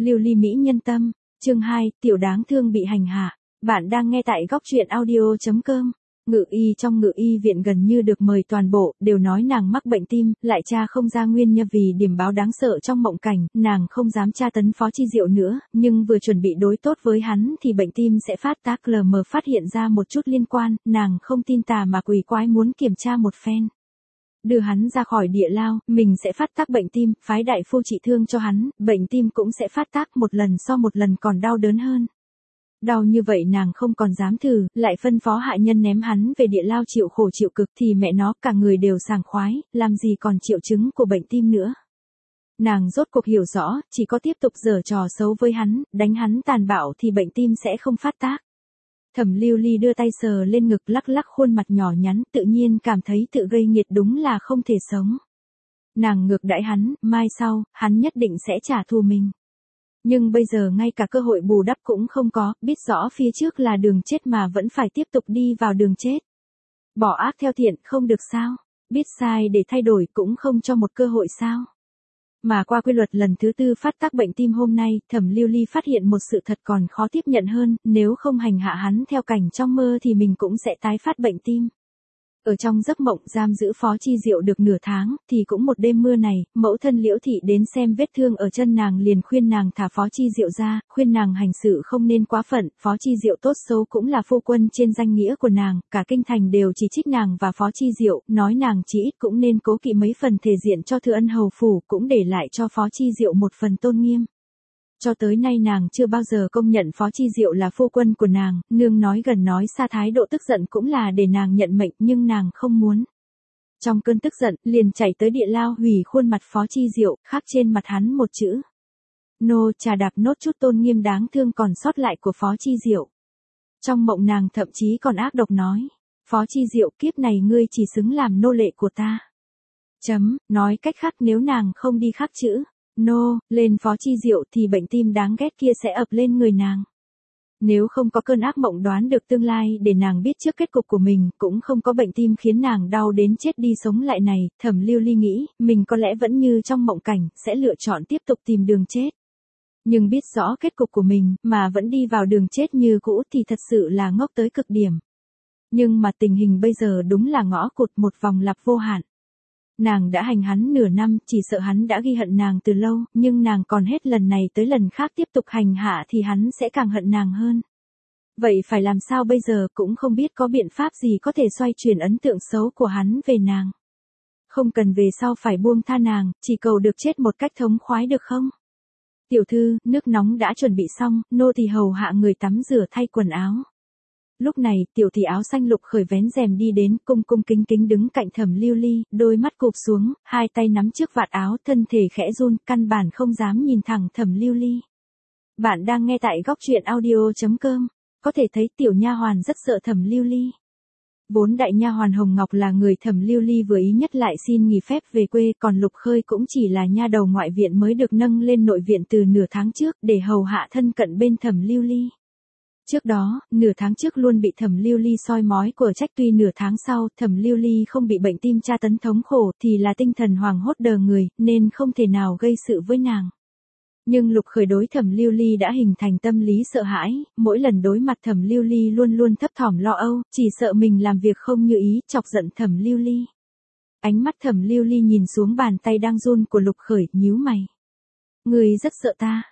Lưu ly mỹ nhân tâm, chương 2, tiểu đáng thương bị hành hạ. Bạn đang nghe tại góc truyện audio.com. Ngự y trong ngự y viện gần như được mời toàn bộ, đều nói nàng mắc bệnh tim, lại tra không ra nguyên nhân vì điểm báo đáng sợ trong mộng cảnh, nàng không dám tra tấn Phó Chi Diệu nữa, nhưng vừa chuẩn bị đối tốt với hắn thì bệnh tim sẽ phát tác lờ mờ phát hiện ra một chút liên quan, nàng không tin tà mà quỷ quái muốn kiểm tra một phen. Đưa hắn ra khỏi địa lao, mình sẽ phát tác bệnh tim, phái đại phu trị thương cho hắn, bệnh tim cũng sẽ phát tác một lần so một lần còn đau đớn hơn. Đau như vậy nàng không còn dám thử, lại phân phó hạ nhân ném hắn về địa lao chịu khổ chịu cực thì mẹ nó cả người đều sảng khoái, làm gì còn triệu chứng của bệnh tim nữa. Nàng rốt cuộc hiểu rõ, chỉ có tiếp tục giở trò xấu với hắn, đánh hắn tàn bạo thì bệnh tim sẽ không phát tác. Thẩm Lưu Ly đưa tay sờ lên ngực lắc lắc khuôn mặt nhỏ nhắn, tự nhiên cảm thấy tự gây nghiệt đúng là không thể sống. Nàng ngược đãi hắn, mai sau, hắn nhất định sẽ trả thù mình. Nhưng bây giờ ngay cả cơ hội bù đắp cũng không có, biết rõ phía trước là đường chết mà vẫn phải tiếp tục đi vào đường chết. Bỏ ác theo thiện không được sao, biết sai để thay đổi cũng không cho một cơ hội sao. Mà qua quy luật lần thứ 4 phát tác bệnh tim hôm nay, Thẩm Lưu Ly phát hiện một sự thật còn khó tiếp nhận hơn, nếu không hành hạ hắn theo cảnh trong mơ thì mình cũng sẽ tái phát bệnh tim. Ở trong giấc mộng giam giữ Phó Chi Diệu được nửa tháng, thì cũng một đêm mưa này, mẫu thân Liễu Thị đến xem vết thương ở chân nàng liền khuyên nàng thả Phó Chi Diệu ra, khuyên nàng hành sự không nên quá phận, Phó Chi Diệu tốt xấu cũng là phu quân trên danh nghĩa của nàng, cả kinh thành đều chỉ trích nàng và Phó Chi Diệu, nói nàng chỉ ít cũng nên cố kỵ mấy phần thể diện cho Thừa Ân hầu phủ, cũng để lại cho Phó Chi Diệu một phần tôn nghiêm. Cho tới nay nàng chưa bao giờ công nhận Phó Chi Diệu là phu quân của nàng, nương nói gần nói xa thái độ tức giận cũng là để nàng nhận mệnh nhưng nàng không muốn. Trong cơn tức giận, liền chạy tới địa lao hủy khuôn mặt Phó Chi Diệu, khắc trên mặt hắn một chữ. Nô trà đạp nốt chút tôn nghiêm đáng thương còn sót lại của Phó Chi Diệu. Trong mộng nàng thậm chí còn ác độc nói, Phó Chi Diệu kiếp này ngươi chỉ xứng làm nô lệ của ta. Nói cách khác nếu nàng không đi khắc chữ nô lên Phó Chi Diệu thì bệnh tim đáng ghét kia sẽ ập lên người nàng. Nếu không có cơn ác mộng đoán được tương lai để nàng biết trước kết cục của mình, cũng không có bệnh tim khiến nàng đau đến chết đi sống lại này, Thẩm Lưu Ly nghĩ, mình có lẽ vẫn như trong mộng cảnh, sẽ lựa chọn tiếp tục tìm đường chết. Nhưng biết rõ kết cục của mình, mà vẫn đi vào đường chết như cũ thì thật sự là ngốc tới cực điểm. Nhưng mà tình hình bây giờ đúng là ngõ cụt một vòng lặp vô hạn. Nàng đã hành hắn nửa năm, chỉ sợ hắn đã ghi hận nàng từ lâu, nhưng nàng còn hết lần này tới lần khác tiếp tục hành hạ thì hắn sẽ càng hận nàng hơn. Vậy phải làm sao bây giờ cũng không biết có biện pháp gì có thể xoay chuyển ấn tượng xấu của hắn về nàng. Không cần về sau phải buông tha nàng, chỉ cầu được chết một cách thống khoái được không? Tiểu thư, nước nóng đã chuẩn bị xong, nô tỳ hầu hạ người tắm rửa thay quần áo. Lúc này, tiểu thị áo xanh Lục Khởi vén rèm đi đến, cung cung kính kính đứng cạnh Thẩm Lưu Ly, đôi mắt cụp xuống, hai tay nắm trước vạt áo, thân thể khẽ run, căn bản không dám nhìn thẳng Thẩm Lưu Ly. Bạn đang nghe tại góc truyện audio.com, có thể thấy tiểu nha hoàn rất sợ Thẩm Lưu Ly. Vốn đại nha hoàn Hồng Ngọc là người Thẩm Lưu Ly vừa ý nhất lại xin nghỉ phép về quê, còn Lục Khơi cũng chỉ là nha đầu ngoại viện mới được nâng lên nội viện từ nửa tháng trước để hầu hạ thân cận bên Thẩm Lưu Ly. Trước đó, nửa tháng trước luôn bị Thẩm Lưu Ly soi mói của trách, tuy nửa tháng sau Thẩm Lưu Ly không bị bệnh tim tra tấn thống khổ thì là tinh thần hoảng hốt đờ người, nên không thể nào gây sự với nàng. Nhưng Lục Khởi đối Thẩm Lưu Ly đã hình thành tâm lý sợ hãi, mỗi lần đối mặt Thẩm Lưu Ly luôn luôn thấp thỏm lo âu, chỉ sợ mình làm việc không như ý, chọc giận Thẩm Lưu Ly. Ánh mắt Thẩm Lưu Ly nhìn xuống bàn tay đang run của Lục Khởi, nhíu mày. Người rất sợ ta,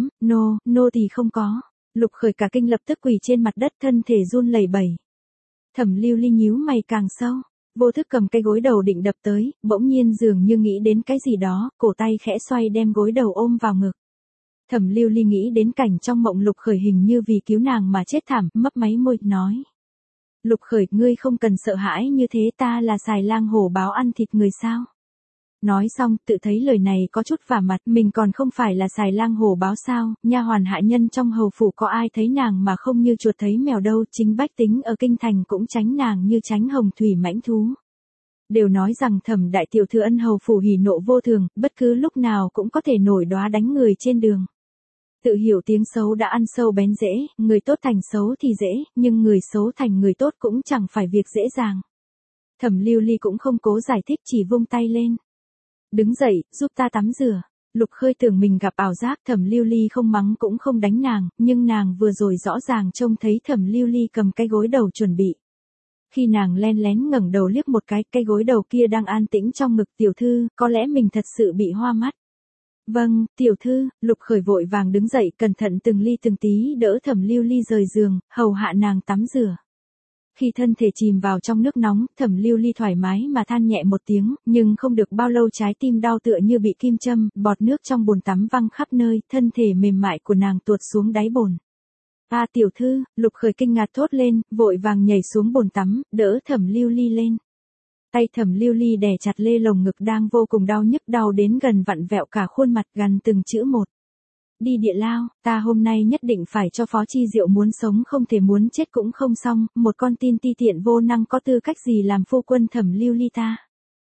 nô thì không có. Lục Khởi cả kinh lập tức quỳ trên mặt đất, thân thể run lẩy bẩy. Thẩm Lưu Ly nhíu mày càng sâu, vô thức cầm cây gối đầu định đập tới, bỗng nhiên dường như nghĩ đến cái gì đó, cổ tay khẽ xoay đem gối đầu ôm vào ngực. Thẩm Lưu Ly nghĩ đến cảnh trong mộng Lục Khởi hình như vì cứu nàng mà chết thảm, mấp máy môi, nói. Lục Khởi, ngươi không cần sợ hãi như thế, ta là xài lang hổ báo ăn thịt người sao? Nói xong, tự thấy lời này có chút vả mặt, mình còn không phải là xài lang hổ báo sao, nha hoàn hạ nhân trong hầu phủ có ai thấy nàng mà không như chuột thấy mèo đâu, chính bách tính ở kinh thành cũng tránh nàng như tránh hồng thủy mãnh thú. Đều nói rằng Thẩm đại tiểu thư Ân hầu phủ hỉ nộ vô thường, bất cứ lúc nào cũng có thể nổi đoá đánh người trên đường. Tự hiểu tiếng xấu đã ăn sâu bén rễ, người tốt thành xấu thì dễ, nhưng người xấu thành người tốt cũng chẳng phải việc dễ dàng. Thẩm Lưu Ly cũng không cố giải thích, chỉ vung tay lên. Đứng dậy, giúp ta tắm rửa. Lục Khơi tưởng mình gặp ảo giác, Thẩm Lưu Ly không mắng cũng không đánh nàng, nhưng nàng vừa rồi rõ ràng trông thấy Thẩm Lưu Ly cầm cái gối đầu chuẩn bị. Khi nàng len lén ngẩng đầu liếc một cái gối đầu kia đang an tĩnh trong ngực tiểu thư, có lẽ mình thật sự bị hoa mắt. Vâng, tiểu thư, Lục Khởi vội vàng đứng dậy cẩn thận từng ly từng tí đỡ Thẩm Lưu Ly rời giường, hầu hạ nàng tắm rửa. Khi thân thể chìm vào trong nước nóng, Thẩm Lưu Ly thoải mái mà than nhẹ một tiếng, nhưng không được bao lâu trái tim đau tựa như bị kim châm, bọt nước trong bồn tắm văng khắp nơi, thân thể mềm mại của nàng tuột xuống đáy bồn. A tiểu thư, Lục Khởi kinh ngạc thốt lên, vội vàng nhảy xuống bồn tắm, đỡ Thẩm Lưu Ly lên. Tay Thẩm Lưu Ly đè chặt lê lồng ngực đang vô cùng đau nhức, đau đến gần vặn vẹo cả khuôn mặt, gằn từng chữ một. Đi địa lao, ta hôm nay nhất định phải cho Phó Chi Diệu muốn sống không thể muốn chết cũng không xong, một con tin ti tiện vô năng có tư cách gì làm phu quân Thẩm Lưu Ly ta.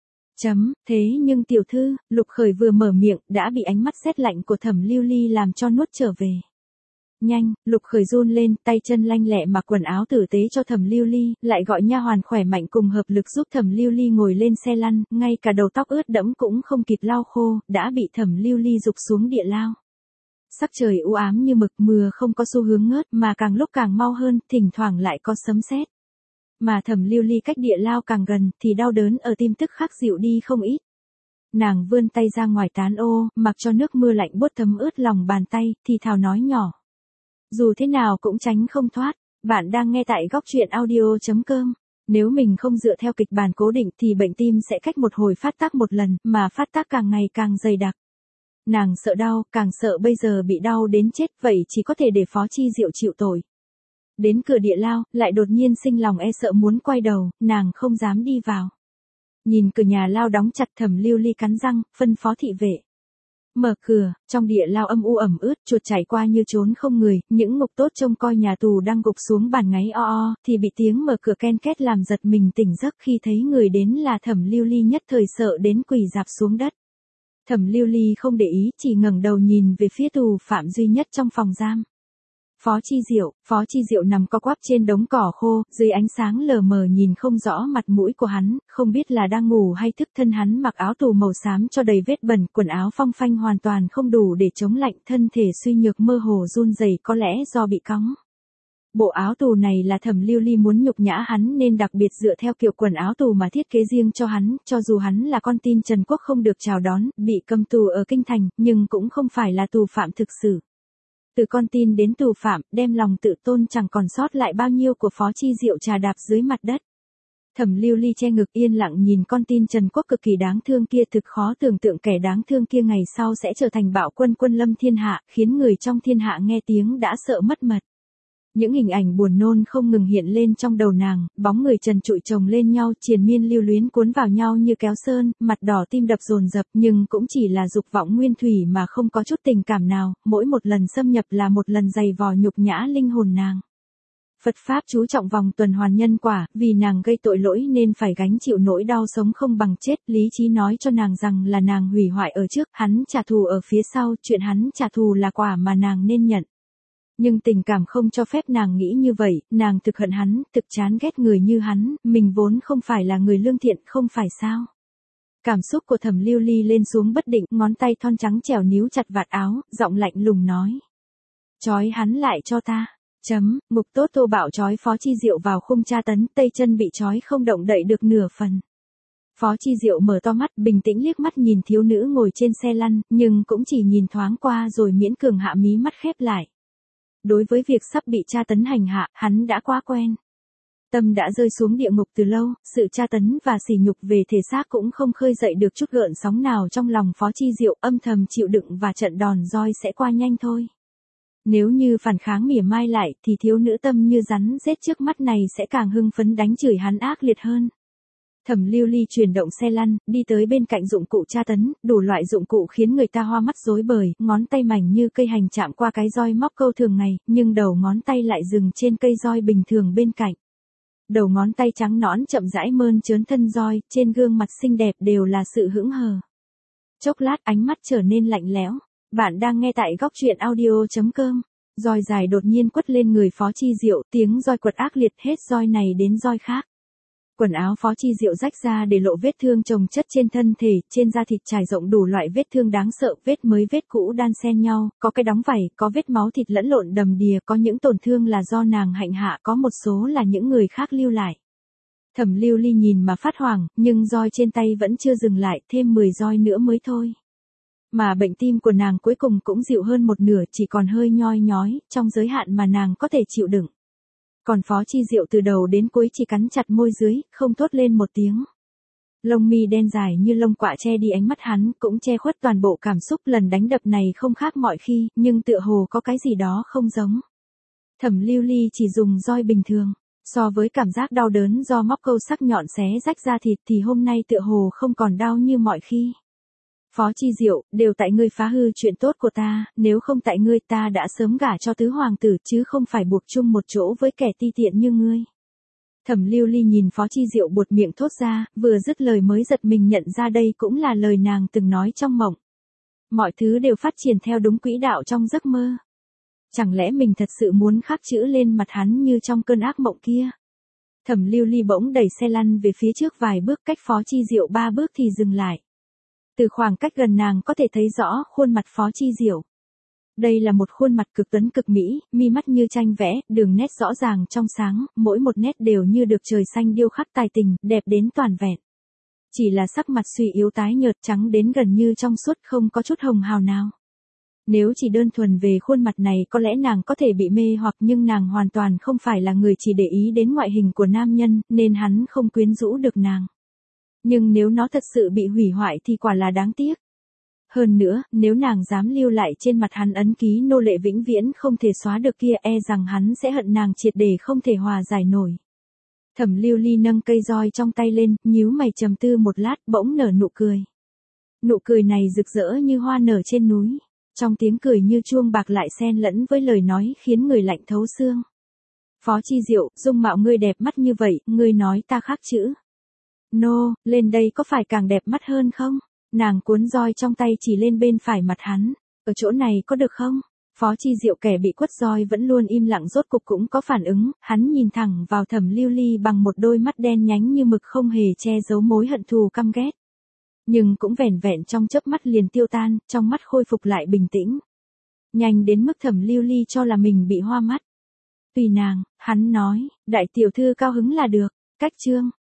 Thế nhưng tiểu thư, Lục Khởi vừa mở miệng, đã bị ánh mắt sét lạnh của Thẩm Lưu Ly làm cho nuốt trở về. Nhanh, Lục Khởi run lên, tay chân lanh lẹ mặc quần áo tử tế cho Thẩm Lưu Ly, lại gọi nha hoàn khỏe mạnh cùng hợp lực giúp Thẩm Lưu Ly ngồi lên xe lăn, ngay cả đầu tóc ướt đẫm cũng không kịp lau khô, đã bị Thẩm Lưu Ly giục xuống địa lao. Sắc trời u ám như mực, mưa không có xu hướng ngớt mà càng lúc càng mau hơn, thỉnh thoảng lại có sấm sét. Mà Thẩm Lưu Ly cách địa lao càng gần thì đau đớn ở tim tức khắc dịu đi không ít. Nàng vươn tay ra ngoài tán ô, mặc cho nước mưa lạnh buốt thấm ướt lòng bàn tay, thì thào nói nhỏ. Dù thế nào cũng tránh không thoát, bạn đang nghe tại góc truyện audio.com. Nếu mình không dựa theo kịch bản cố định thì bệnh tim sẽ cách một hồi phát tác một lần, mà phát tác càng ngày càng dày đặc. Nàng sợ đau, càng sợ bây giờ bị đau đến chết, vậy chỉ có thể để Phó Chi Diệu chịu tội. Đến cửa địa lao, lại đột nhiên sinh lòng e sợ muốn quay đầu, nàng không dám đi vào. Nhìn cửa nhà lao đóng chặt, Thẩm Lưu Ly cắn răng, phân phó thị vệ. Mở cửa, trong địa lao âm u ẩm ướt, chuột chảy qua như trốn không người, những ngục tốt trông coi nhà tù đang gục xuống bàn ngáy o, thì bị tiếng mở cửa ken két làm giật mình tỉnh giấc, khi thấy người đến là Thẩm Lưu Ly nhất thời sợ đến quỳ rạp xuống đất. Thẩm Lưu Ly không để ý, chỉ ngẩng đầu nhìn về phía tù phạm duy nhất trong phòng giam. Phó Chi Diệu nằm co quắp trên đống cỏ khô, dưới ánh sáng lờ mờ nhìn không rõ mặt mũi của hắn, không biết là đang ngủ hay thức. Thân hắn mặc áo tù màu xám cho đầy vết bẩn, quần áo phong phanh hoàn toàn không đủ để chống lạnh, thân thể suy nhược mơ hồ run rẩy, có lẽ do bị cóng. Bộ áo tù này là Thẩm Lưu Ly muốn nhục nhã hắn nên đặc biệt dựa theo kiểu quần áo tù mà thiết kế riêng cho hắn, cho dù hắn là con tin Trần Quốc không được chào đón, bị cầm tù ở kinh thành, nhưng cũng không phải là tù phạm thực sự. Từ con tin đến tù phạm, đem lòng tự tôn chẳng còn sót lại bao nhiêu của Phó Chi Diệu trà đạp dưới mặt đất. Thẩm Lưu Ly che ngực yên lặng nhìn con tin Trần Quốc cực kỳ đáng thương kia, thực khó tưởng tượng kẻ đáng thương kia ngày sau sẽ trở thành bạo quân quân lâm thiên hạ, khiến người trong thiên hạ nghe tiếng đã sợ mất mật. Những hình ảnh buồn nôn không ngừng hiện lên trong đầu nàng, bóng người trần trụi chồng lên nhau, triền miên lưu luyến cuốn vào nhau như kéo sơn, mặt đỏ tim đập dồn dập, nhưng cũng chỉ là dục vọng nguyên thủy mà không có chút tình cảm nào, mỗi một lần xâm nhập là một lần dày vò nhục nhã linh hồn nàng. Phật Pháp chú trọng vòng tuần hoàn nhân quả, vì nàng gây tội lỗi nên phải gánh chịu nỗi đau sống không bằng chết, lý trí nói cho nàng rằng là nàng hủy hoại ở trước, hắn trả thù ở phía sau, chuyện hắn trả thù là quả mà nàng nên nhận. Nhưng tình cảm không cho phép nàng nghĩ như vậy, nàng thực hận hắn, thực chán ghét người như hắn, mình vốn không phải là người lương thiện, không phải sao. Cảm xúc của Thẩm Lưu Ly lên xuống bất định, ngón tay thon trắng trèo níu chặt vạt áo, giọng lạnh lùng nói. Trói hắn lại cho ta. Ngục tốt thô bạo trói Phó Chi Diệu vào khung tra tấn, tay chân bị trói không động đậy được nửa phần. Phó Chi Diệu mở to mắt, bình tĩnh liếc mắt nhìn thiếu nữ ngồi trên xe lăn, nhưng cũng chỉ nhìn thoáng qua rồi miễn cường hạ mí mắt khép lại. Đối với việc sắp bị tra tấn hành hạ, hắn đã quá quen. Tâm đã rơi xuống địa ngục từ lâu, sự tra tấn và sỉ nhục về thể xác cũng không khơi dậy được chút gợn sóng nào trong lòng Phó Chi Diệu, âm thầm chịu đựng và trận đòn roi sẽ qua nhanh thôi. Nếu như phản kháng mỉa mai lại thì thiếu nữ tâm như rắn rết trước mắt này sẽ càng hưng phấn đánh chửi hắn ác liệt hơn. Thẩm Lưu Ly chuyển động xe lăn, đi tới bên cạnh dụng cụ tra tấn, đủ loại dụng cụ khiến người ta hoa mắt rối bời, ngón tay mảnh như cây hành chạm qua cái roi móc câu thường ngày, nhưng đầu ngón tay lại dừng trên cây roi bình thường bên cạnh. Đầu ngón tay trắng nõn chậm rãi mơn trớn thân roi, trên gương mặt xinh đẹp đều là sự hững hờ. Chốc lát ánh mắt trở nên lạnh lẽo. Bạn đang nghe tại góc truyện audio.com. Roi dài đột nhiên quất lên người Phó Chi Diệu, tiếng roi quật ác liệt hết roi này đến roi khác. Quần áo Phó Chi Diệu rách ra để lộ vết thương chồng chất trên thân thể, trên da thịt trải rộng đủ loại vết thương đáng sợ, vết mới vết cũ đan xen nhau, có cái đóng vảy, có vết máu thịt lẫn lộn đầm đìa, có những tổn thương là do nàng hạnh hạ, có một số là những người khác lưu lại. Thẩm Lưu Ly nhìn mà phát hoảng, nhưng roi trên tay vẫn chưa dừng lại, thêm 10 roi nữa mới thôi. Mà bệnh tim của nàng cuối cùng cũng dịu hơn một nửa, chỉ còn hơi nhoi nhói, trong giới hạn mà nàng có thể chịu đựng. Còn Phó Chi Diệu từ đầu đến cuối chỉ cắn chặt môi dưới, không thốt lên một tiếng. Lông mi đen dài như lông quạ che đi ánh mắt hắn, cũng che khuất toàn bộ cảm xúc, lần đánh đập này không khác mọi khi, nhưng tựa hồ có cái gì đó không giống. Thẩm Lưu Ly chỉ dùng roi bình thường, so với cảm giác đau đớn do móc câu sắc nhọn xé rách da thịt thì hôm nay tựa hồ không còn đau như mọi khi. Phó Chi Diệu, đều tại ngươi phá hư chuyện tốt của ta, nếu không tại ngươi ta đã sớm gả cho tứ hoàng tử chứ không phải buộc chung một chỗ với kẻ ti tiện như ngươi. Thẩm Lưu Ly nhìn Phó Chi Diệu buột miệng thốt ra, vừa dứt lời mới giật mình nhận ra đây cũng là lời nàng từng nói trong mộng. Mọi thứ đều phát triển theo đúng quỹ đạo trong giấc mơ. Chẳng lẽ mình thật sự muốn khắc chữ lên mặt hắn như trong cơn ác mộng kia? Thẩm Lưu Ly bỗng đẩy xe lăn về phía trước vài bước, cách Phó Chi Diệu 3 bước thì dừng lại. Từ khoảng cách gần nàng có thể thấy rõ khuôn mặt Phó Chi Diệu. Đây là một khuôn mặt cực tuấn cực mỹ, mi mắt như tranh vẽ, đường nét rõ ràng trong sáng, mỗi một nét đều như được trời xanh điêu khắc tài tình, đẹp đến toàn vẹn. Chỉ là sắc mặt suy yếu tái nhợt, trắng đến gần như trong suốt, không có chút hồng hào nào. Nếu chỉ đơn thuần về khuôn mặt này có lẽ nàng có thể bị mê hoặc, nhưng nàng hoàn toàn không phải là người chỉ để ý đến ngoại hình của nam nhân, nên hắn không quyến rũ được nàng. Nhưng nếu nó thật sự bị hủy hoại thì quả là đáng tiếc. Hơn nữa, nếu nàng dám lưu lại trên mặt hắn ấn ký nô lệ vĩnh viễn không thể xóa được kia, e rằng hắn sẽ hận nàng triệt để không thể hòa giải nổi. Thẩm Lưu Ly nâng cây roi trong tay lên, nhíu mày trầm tư một lát, bỗng nở nụ cười. Nụ cười này rực rỡ như hoa nở trên núi, trong tiếng cười như chuông bạc lại xen lẫn với lời nói khiến người lạnh thấu xương. Phó Chi Diệu, dung mạo ngươi đẹp mắt như vậy, ngươi nói ta khác chữ. Nô, lên đây có phải càng đẹp mắt hơn không? Nàng cuốn roi trong tay chỉ lên bên phải mặt hắn. Ở chỗ này có được không? Phó Chi Diệu kẻ bị quất roi vẫn luôn im lặng rốt cục cũng có phản ứng, hắn nhìn thẳng vào Thẩm Lưu Ly bằng một đôi mắt đen nhánh như mực không hề che giấu mối hận thù căm ghét. Nhưng cũng vẻn vẹn trong chớp mắt liền tiêu tan, trong mắt khôi phục lại bình tĩnh. Nhanh đến mức Thẩm Lưu Ly cho là mình bị hoa mắt. Tùy nàng, hắn nói, đại tiểu thư cao hứng là được. Cách chương